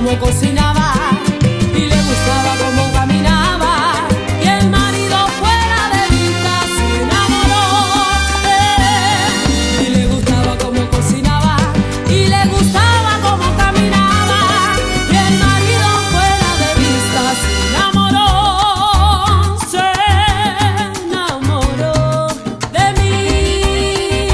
cómo cocinaba y le gustaba cómo caminaba, y el marido fuera de vista se enamoró de él. Y le gustaba cómo cocinaba y le gustaba cómo caminaba, y el marido fuera de vista se enamoró de mí.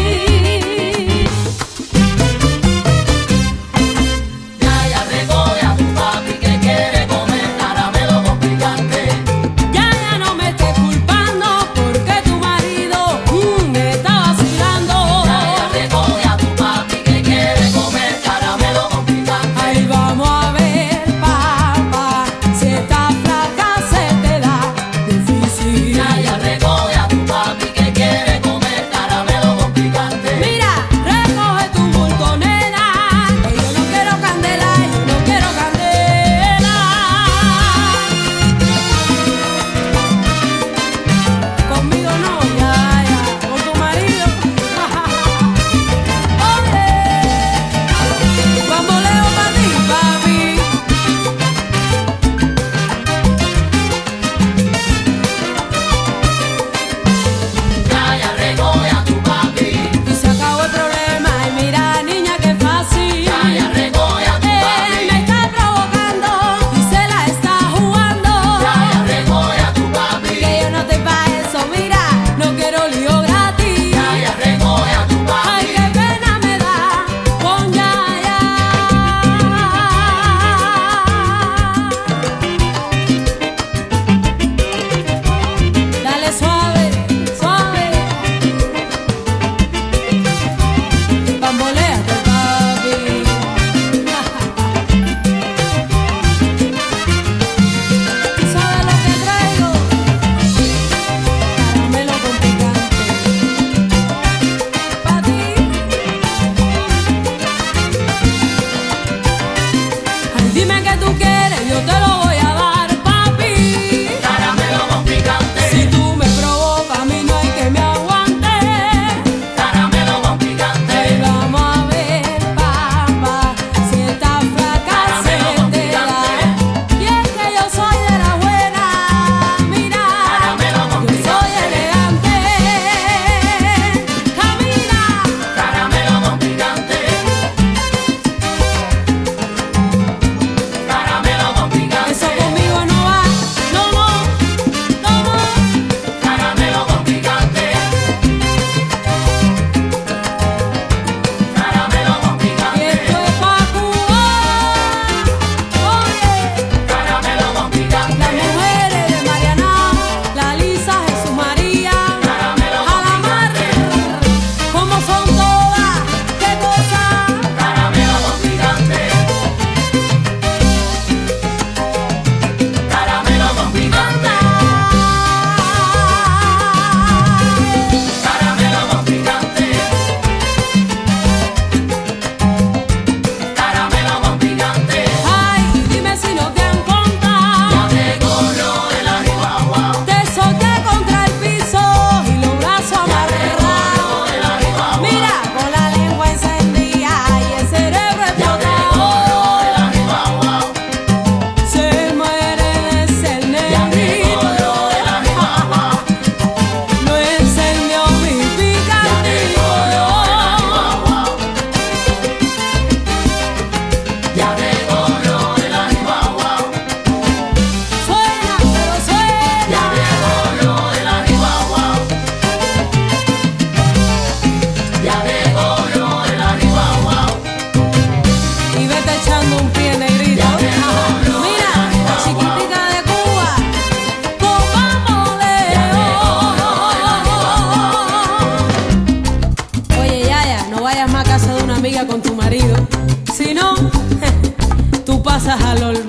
Yaya, recoge a tu papi que quiere comer caramelo con picante. Yaya, no me estés culpando porque tu marido me está vacilando. Yaya, recoge a tu papi que quiere comer caramelo con picante. Ahí vamos a ver, papá, si esta flaca se te da difícil. Yaya, recoge a tu papi que quiere comer caramelo con picante. Mira, recoge tu bulto, nena, que yo no quiero candela, yo no quiero candela. Conmigo no, Yaya, con tu marido. Oye, bamboleo pa' ti, papi. Yaya, recoge a tu papi. Y se acabó el problema. Y mira, niña, qué fácil. Yaya, recoge a tu Él papi. me está provocando y se la está jugando. Yaya, recoge a tu papi. Que yo no estoy pa' eso, mira, no quiero lío gratis. Yaya, recoge a tu Ay, papi. qué pena me da con Yaya. Dale suave, suave. Bamboléate, papi. ¿Sabes lo que traigo? Caramelo con picante. Pa' ti. Ay, dime que tú quieres, yo te lo voy a dar, papi. Caramelo con picante. Si tú me provocas, a mí no hay que me aguante. Caramelo con picante. Ahí vamos a ver, papá, si esta flaca se Caramelo con te da. picante. Y es que yo soy de la buena, mira, Caramelo con yo soy picante. elegante. Camina, Caramelo con picante. Caramelo con picante. eso conmigo no va, no, no, no, no. Caramelo con picante. Caramelo con Y picante. esto es pa' Cuba, oye. Caramelo con Las picante. mujeres de Mariana, la Lisa, Jesús María, Caramelo a la mar, como son todas, qué cosa. Caramelo con picante. Caramelo con picante. Caramelo con picante. Caramelo con picante. Ay, dime si no te han contado. Ya te corro de la Chihuahua. Te solté contra el piso y los brazos amarrados. De la Chihuahua. Mira, con la lengua encendida y el cerebro Ya te explotado. corro de la Chihuahua. Se muere ese Ya te negrito. corro de la Chihuahua. No encendió mi Ya te picantito. corro de la Chihuahua. Ya te corro de la Chihuahua. Suena, pero suena. Ya te corro de la Chihuahua. Ya te corro de la Chihuahua. Y vete echando un pie negrito. Ya te corro Mira, de la la chiquitica de Cuba, con bamboleo. Oye, Yaya, no vayas más a casa de una amiga con tu marido. Si no, tú pasas al olvido.